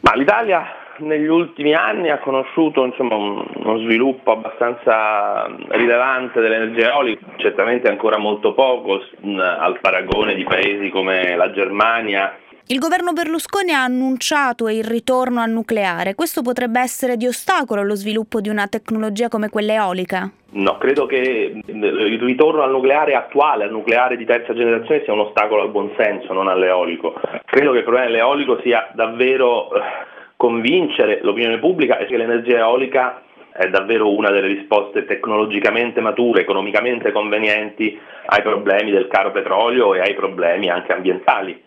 Ma l'Italia negli ultimi anni ha conosciuto uno sviluppo abbastanza rilevante dell'energia eolica, certamente ancora molto poco al paragone di paesi come la Germania. Il governo Berlusconi ha annunciato il ritorno al nucleare. Questo potrebbe essere di ostacolo allo sviluppo di una tecnologia come quella eolica? No, credo che il ritorno al nucleare attuale, al nucleare di terza generazione, sia un ostacolo al buonsenso, non all'eolico. Credo che il problema dell'eolico sia davvero convincere l'opinione pubblica e che l'energia eolica è davvero una delle risposte tecnologicamente mature, economicamente convenienti ai problemi del caro petrolio e ai problemi anche ambientali.